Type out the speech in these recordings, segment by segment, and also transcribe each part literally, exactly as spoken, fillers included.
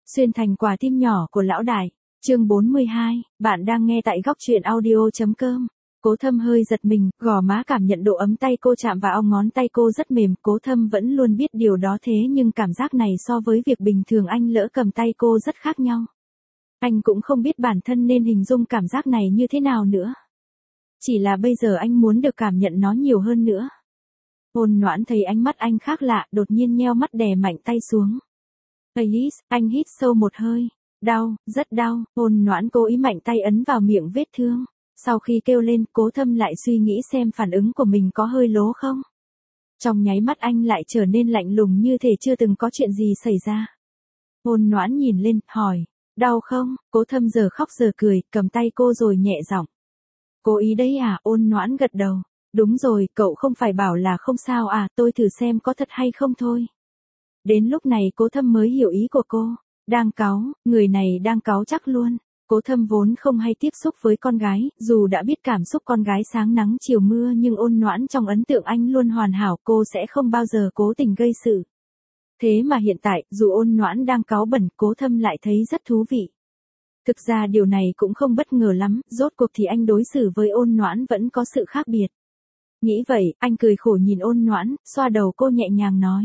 Xuyên thành quả tim nhỏ của lão đại. Chương bốn mươi hai, bạn đang nghe tại góc truyện audio.com. Cố Thâm hơi giật mình, gò má cảm nhận độ ấm tay cô chạm vào ong ngón tay cô rất mềm. Cố Thâm vẫn luôn biết điều đó, thế nhưng cảm giác này so với việc bình thường anh lỡ cầm tay cô rất khác nhau. Anh cũng không biết bản thân nên hình dung cảm giác này như thế nào nữa. Chỉ là bây giờ anh muốn được cảm nhận nó nhiều hơn nữa. Ôn Noãn thấy ánh mắt anh khác lạ, đột nhiên nheo mắt đè mạnh tay xuống. Alice, anh hít sâu một hơi. Đau, rất đau. Ôn Noãn cố ý mạnh tay ấn vào miệng vết thương. Sau khi kêu lên, Cố Thâm lại suy nghĩ xem phản ứng của mình có hơi lố không. Trong nháy mắt anh lại trở nên lạnh lùng như thể chưa từng có chuyện gì xảy ra. Ôn Noãn nhìn lên, hỏi, đau không? Cố Thâm giờ khóc giờ cười, cầm tay cô rồi nhẹ giọng. Cố ý đấy à? Ôn Noãn gật đầu. Đúng rồi, cậu không phải bảo là không sao à, tôi thử xem có thật hay không thôi. Đến lúc này Cố Thâm mới hiểu ý của cô. Đang cáu, người này đang cáu chắc luôn. Cố Thâm vốn không hay tiếp xúc với con gái, dù đã biết cảm xúc con gái sáng nắng chiều mưa nhưng Ôn Noãn trong ấn tượng anh luôn hoàn hảo, cô sẽ không bao giờ cố tình gây sự. Thế mà hiện tại, dù Ôn Noãn đang cáu bẩn, Cố Thâm lại thấy rất thú vị. Thực ra điều này cũng không bất ngờ lắm, rốt cuộc thì anh đối xử với Ôn Noãn vẫn có sự khác biệt. Nghĩ vậy, anh cười khổ nhìn Ôn Noãn, xoa đầu cô nhẹ nhàng nói.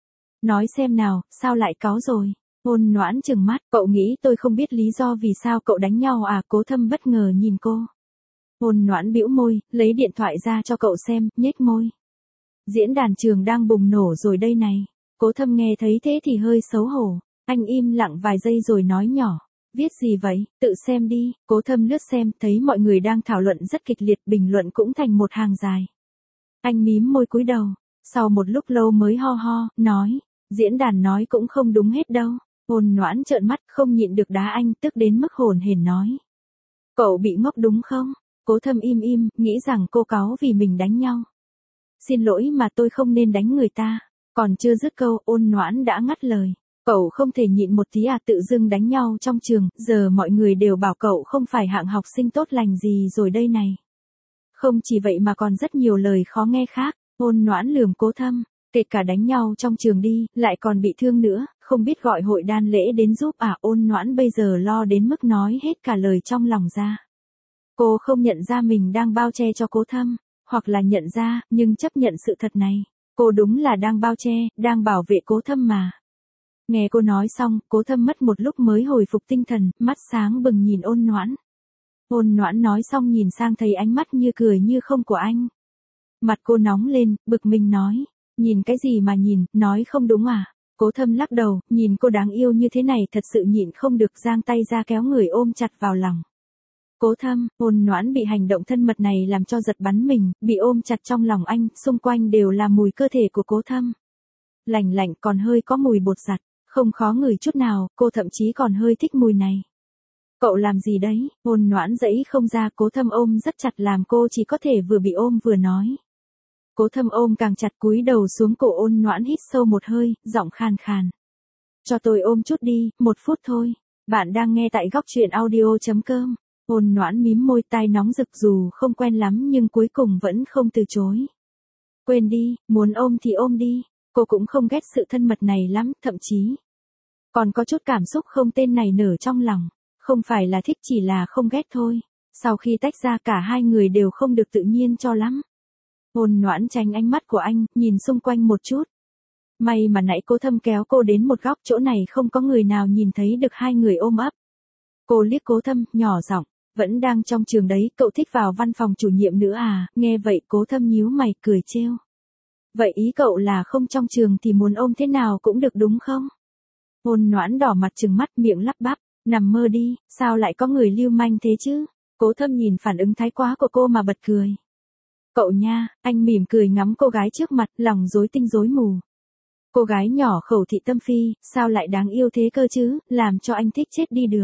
Nói xem nào, sao lại cáu rồi? Ôn Noãn trừng mắt, cậu nghĩ tôi không biết lý do vì sao cậu đánh nhau à? Cố Thâm bất ngờ nhìn cô. Ôn Noãn bĩu môi, lấy điện thoại ra cho cậu xem, nhếch môi. Diễn đàn trường đang bùng nổ rồi đây này. Cố Thâm nghe thấy thế thì hơi xấu hổ. Anh im lặng vài giây rồi nói nhỏ. Viết gì vậy? Tự xem đi. Cố Thâm lướt xem, thấy mọi người đang thảo luận rất kịch liệt, bình luận cũng thành một hàng dài. Anh mím môi cúi đầu. Sau một lúc lâu mới ho ho, nói. Diễn đàn nói cũng không đúng hết đâu. Ôn Noãn trợn mắt, không nhịn được đá anh, tức đến mức hồn hển nói. Cậu bị ngốc đúng không? Cố Thâm im im, nghĩ rằng cô cáu vì mình đánh nhau. Xin lỗi mà tôi không nên đánh người ta. Còn chưa dứt câu, Ôn Noãn đã ngắt lời. Cậu không thể nhịn một tí à? Tự dưng đánh nhau trong trường, giờ mọi người đều bảo cậu không phải hạng học sinh tốt lành gì rồi đây này. Không chỉ vậy mà còn rất nhiều lời khó nghe khác. Ôn Noãn lườm Cố Thâm. Kể cả đánh nhau trong trường đi, lại còn bị thương nữa, không biết gọi hội đan lễ đến giúp à? Ôn Noãn bây giờ lo đến mức nói hết cả lời trong lòng ra. Cô không nhận ra mình đang bao che cho Cố Thâm, hoặc là nhận ra, nhưng chấp nhận sự thật này. Cô đúng là đang bao che, đang bảo vệ Cố Thâm mà. Nghe cô nói xong, Cố Thâm mất một lúc mới hồi phục tinh thần, mắt sáng bừng nhìn Ôn Noãn. Ôn Noãn nói xong nhìn sang thấy ánh mắt như cười như không của anh. Mặt cô nóng lên, bực mình nói. Nhìn cái gì mà nhìn, nói không đúng à? Cố Thâm lắc đầu, nhìn cô đáng yêu như thế này thật sự nhịn không được, giang tay ra kéo người ôm chặt vào lòng. Cố Thâm, Ôn Noãn bị hành động thân mật này làm cho giật bắn mình, bị ôm chặt trong lòng anh, xung quanh đều là mùi cơ thể của Cố Thâm. Lạnh lạnh còn hơi có mùi bột giặt, không khó ngửi chút nào, cô thậm chí còn hơi thích mùi này. Cậu làm gì đấy? Ôn Noãn dãy không ra, Cố Thâm ôm rất chặt làm cô chỉ có thể vừa bị ôm vừa nói. Cố Thâm ôm càng chặt, cúi đầu xuống cổ Ôn Noãn, hít sâu một hơi, giọng khàn khàn. Cho tôi ôm chút đi, một phút thôi. Bạn đang nghe tại góc truyện audio.com. Ôn Noãn mím môi, tai nóng rực, dù không quen lắm nhưng cuối cùng vẫn không từ chối. Quên đi, muốn ôm thì ôm đi. Cô cũng không ghét sự thân mật này lắm, thậm chí còn có chút cảm xúc không tên này nở trong lòng. Không phải là thích, chỉ là không ghét thôi. Sau khi tách ra cả hai người đều không được tự nhiên cho lắm. Ôn Noãn tránh ánh mắt của anh, nhìn xung quanh một chút. May mà nãy Cố Thâm kéo cô đến một góc, chỗ này không có người nào nhìn thấy được hai người ôm ấp. Cô liếc Cố Thâm, nhỏ giọng, vẫn đang trong trường đấy, cậu thích vào văn phòng chủ nhiệm nữa à? Nghe vậy Cố Thâm nhíu mày, cười trêu. Vậy ý cậu là không trong trường thì muốn ôm thế nào cũng được đúng không? Ôn Noãn đỏ mặt trừng mắt, miệng lắp bắp, nằm mơ đi, sao lại có người lưu manh thế chứ? Cố Thâm nhìn phản ứng thái quá của cô mà bật cười. Cậu nha, anh mỉm cười ngắm cô gái trước mặt, lòng rối tinh rối mù. Cô gái nhỏ khẩu thị tâm phi, sao lại đáng yêu thế cơ chứ, làm cho anh thích chết đi được.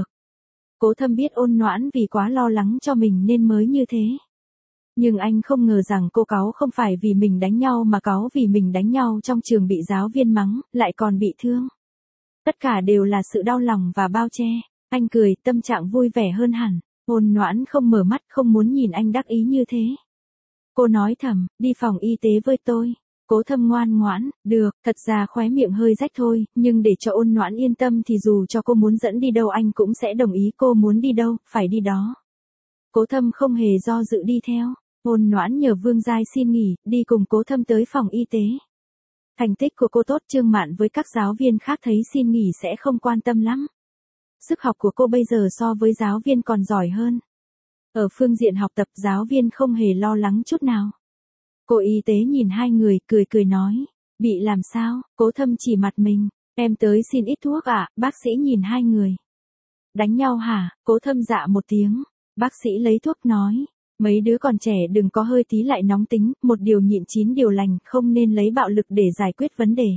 Cố Thâm biết Ôn Noãn vì quá lo lắng cho mình nên mới như thế. Nhưng anh không ngờ rằng cô cáu không phải vì mình đánh nhau mà cáu vì mình đánh nhau trong trường bị giáo viên mắng, lại còn bị thương. Tất cả đều là sự đau lòng và bao che. Anh cười, tâm trạng vui vẻ hơn hẳn. Ôn Noãn không mở mắt, không muốn nhìn anh đắc ý như thế. Cô nói thầm, đi phòng y tế với tôi. Cố Thâm ngoan ngoãn, được, thật ra khóe miệng hơi rách thôi, nhưng để cho Ôn Noãn yên tâm thì dù cho cô muốn dẫn đi đâu anh cũng sẽ đồng ý, cô muốn đi đâu, phải đi đó. Cố Thâm không hề do dự đi theo. Ôn Noãn nhờ Vương Giai xin nghỉ, đi cùng Cố Thâm tới phòng y tế. Thành tích của cô tốt, Trương Mạn với các giáo viên khác thấy xin nghỉ sẽ không quan tâm lắm. Sức học của cô bây giờ so với giáo viên còn giỏi hơn. Ở phương diện học tập giáo viên không hề lo lắng chút nào. Cô y tế nhìn hai người, cười cười nói. Bị làm sao? Cố Thâm chỉ mặt mình. Em tới xin ít thuốc ạ, à? Bác sĩ nhìn hai người. Đánh nhau hả? Cố Thâm dạ một tiếng. Bác sĩ lấy thuốc nói. Mấy đứa còn trẻ đừng có hơi tí lại nóng tính, một điều nhịn chín điều lành, không nên lấy bạo lực để giải quyết vấn đề.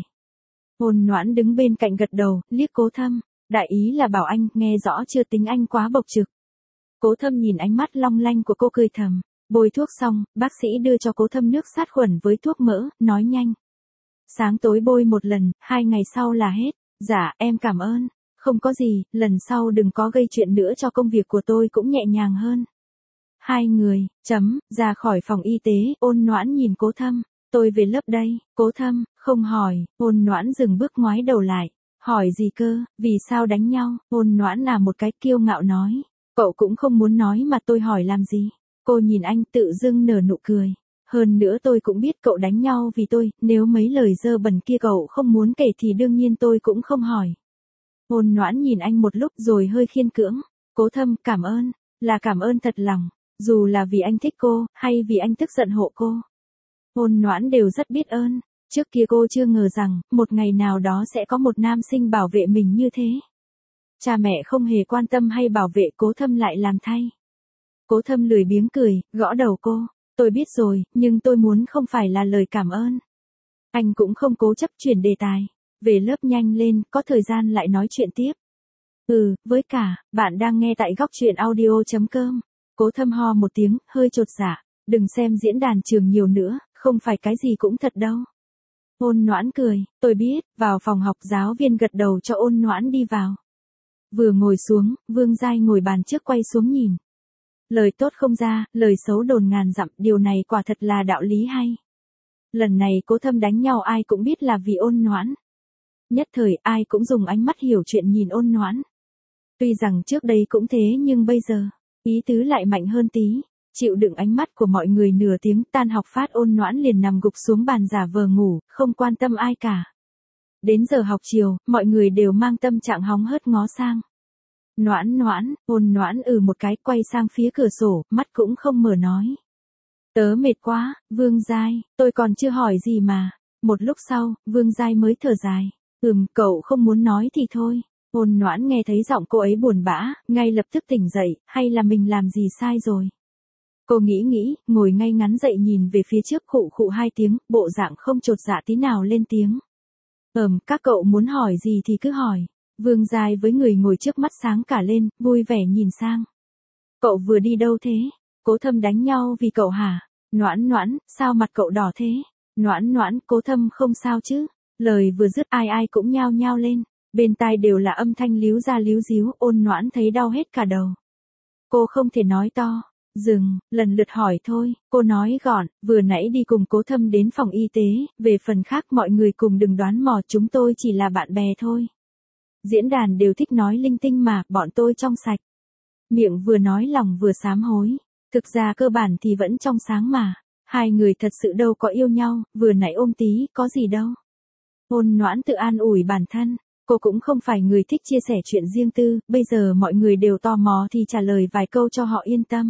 Ôn Noãn đứng bên cạnh gật đầu, liếc Cố Thâm. Đại ý là bảo anh, nghe rõ chưa, tính anh quá bộc trực. Cố Thâm nhìn ánh mắt long lanh của cô cười thầm. Bôi thuốc xong, bác sĩ đưa cho Cố Thâm nước sát khuẩn với thuốc mỡ, nói nhanh. Sáng tối bôi một lần, hai ngày sau là hết. Dạ, em cảm ơn. Không có gì, lần sau đừng có gây chuyện nữa cho công việc của tôi cũng nhẹ nhàng hơn. Hai người, chấm, ra khỏi phòng y tế, Ôn Noãn nhìn Cố Thâm. Tôi về lớp đây, Cố Thâm, không hỏi, Ôn Noãn dừng bước ngoái đầu lại. Hỏi gì cơ, vì sao đánh nhau, Ôn Noãn là một cái kiêu ngạo nói. Cậu cũng không muốn nói mà tôi hỏi làm gì. Cô nhìn anh tự dưng nở nụ cười. Hơn nữa tôi cũng biết cậu đánh nhau vì tôi, nếu mấy lời dơ bẩn kia cậu không muốn kể thì đương nhiên tôi cũng không hỏi. Ôn Noãn nhìn anh một lúc rồi hơi khiên cưỡng. Cố Thâm, cảm ơn, là cảm ơn thật lòng, dù là vì anh thích cô, hay vì anh tức giận hộ cô. Ôn Noãn đều rất biết ơn, trước kia cô chưa ngờ rằng, một ngày nào đó sẽ có một nam sinh bảo vệ mình như thế. Cha mẹ không hề quan tâm hay bảo vệ, Cố Thâm lại làm thay. Cố Thâm lười biếng cười, gõ đầu cô. Tôi biết rồi, nhưng tôi muốn không phải là lời cảm ơn. Anh cũng không cố chấp chuyển đề tài. Về lớp nhanh lên, có thời gian lại nói chuyện tiếp. Ừ, với cả, bạn đang nghe tại góc truyện audio chấm com. Cố Thâm ho một tiếng, hơi chột dạ. Đừng xem diễn đàn trường nhiều nữa, không phải cái gì cũng thật đâu. Ôn Noãn cười, tôi biết, vào phòng học giáo viên gật đầu cho Ôn Noãn đi vào. Vừa ngồi xuống, Vương Giai ngồi bàn trước quay xuống nhìn. Lời tốt không ra, lời xấu đồn ngàn dặm, điều này quả thật là đạo lý hay. Lần này Cố Thâm đánh nhau ai cũng biết là vì Ôn Noãn. Nhất thời ai cũng dùng ánh mắt hiểu chuyện nhìn Ôn Noãn. Tuy rằng trước đây cũng thế nhưng bây giờ, ý tứ lại mạnh hơn tí. Chịu đựng ánh mắt của mọi người nửa tiếng, tan học phát Ôn Noãn liền nằm gục xuống bàn giả vờ ngủ, không quan tâm ai cả. Đến giờ học chiều, mọi người đều mang tâm trạng hóng hớt ngó sang. Noãn Noãn, Ôn Noãn ừ một cái, quay sang phía cửa sổ, mắt cũng không mở nói. Tớ mệt quá, Vương Giai, tôi còn chưa hỏi gì mà. Một lúc sau, Vương Giai mới thở dài. Ừm, cậu không muốn nói thì thôi. Ôn Noãn nghe thấy giọng cô ấy buồn bã, ngay lập tức tỉnh dậy, hay là mình làm gì sai rồi. Cô nghĩ nghĩ, ngồi ngay ngắn dậy nhìn về phía trước, khụ khụ hai tiếng, bộ dạng không chột dạ tí nào lên tiếng. Ừm, các cậu muốn hỏi gì thì cứ hỏi. Vương Giai với người ngồi trước mắt sáng cả lên, vui vẻ nhìn sang. Cậu vừa đi đâu thế? Cố Thâm đánh nhau vì cậu hả? Noãn Noãn, sao mặt cậu đỏ thế? Noãn Noãn, Cố Thâm không sao chứ? Lời vừa dứt ai ai cũng nhao nhao lên. Bên tai đều là âm thanh líu ra líu díu, Ôn Noãn thấy đau hết cả đầu. Cô không thể nói to. Dừng, lần lượt hỏi thôi, cô nói gọn, vừa nãy đi cùng Cố Thâm đến phòng y tế, về phần khác mọi người cùng đừng đoán mò, chúng tôi chỉ là bạn bè thôi. Diễn đàn đều thích nói linh tinh mà, bọn tôi trong sạch. Miệng vừa nói lòng vừa sám hối. Thực ra cơ bản thì vẫn trong sáng mà. Hai người thật sự đâu có yêu nhau, vừa nãy ôm tí, có gì đâu. Ôn Noãn tự an ủi bản thân. Cô cũng không phải người thích chia sẻ chuyện riêng tư, bây giờ mọi người đều tò mò thì trả lời vài câu cho họ yên tâm.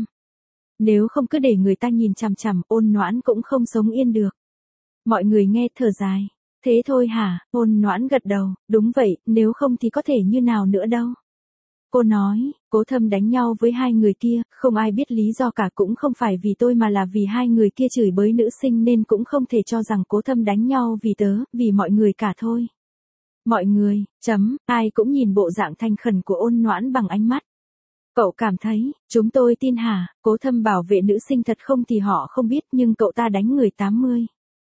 Nếu không cứ để người ta nhìn chằm chằm, Ôn Noãn cũng không sống yên được. Mọi người nghe thở dài. Thế thôi hả? Ôn Noãn gật đầu, đúng vậy, nếu không thì có thể như nào nữa đâu. Cô nói, Cố Thâm đánh nhau với hai người kia, không ai biết lý do cả, cũng không phải vì tôi mà là vì hai người kia chửi bới nữ sinh nên cũng không thể cho rằng Cố Thâm đánh nhau vì tớ, vì mọi người cả thôi. Mọi người, chấm, ai cũng nhìn bộ dạng thanh khẩn của Ôn Noãn bằng ánh mắt. Cậu cảm thấy, chúng tôi tin hả? Cố Thâm bảo vệ nữ sinh thật không thì họ không biết, nhưng cậu ta đánh người tám mươi.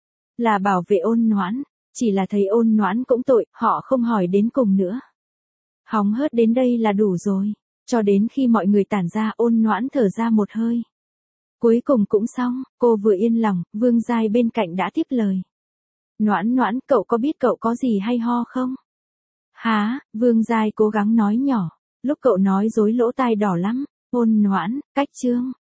Là bảo vệ Ôn Noãn, chỉ là thấy Ôn Noãn cũng tội, họ không hỏi đến cùng nữa. Hóng hớt đến đây là đủ rồi, cho đến khi mọi người tản ra, Ôn Noãn thở ra một hơi. Cuối cùng cũng xong, cô vừa yên lòng, Vương Giai bên cạnh đã tiếp lời. Noãn noãn, cậu có biết cậu có gì hay ho không? Há, Vương Giai cố gắng nói nhỏ. Lúc cậu nói dối lỗ tai đỏ lắm. Ôn Noãn, cách chương.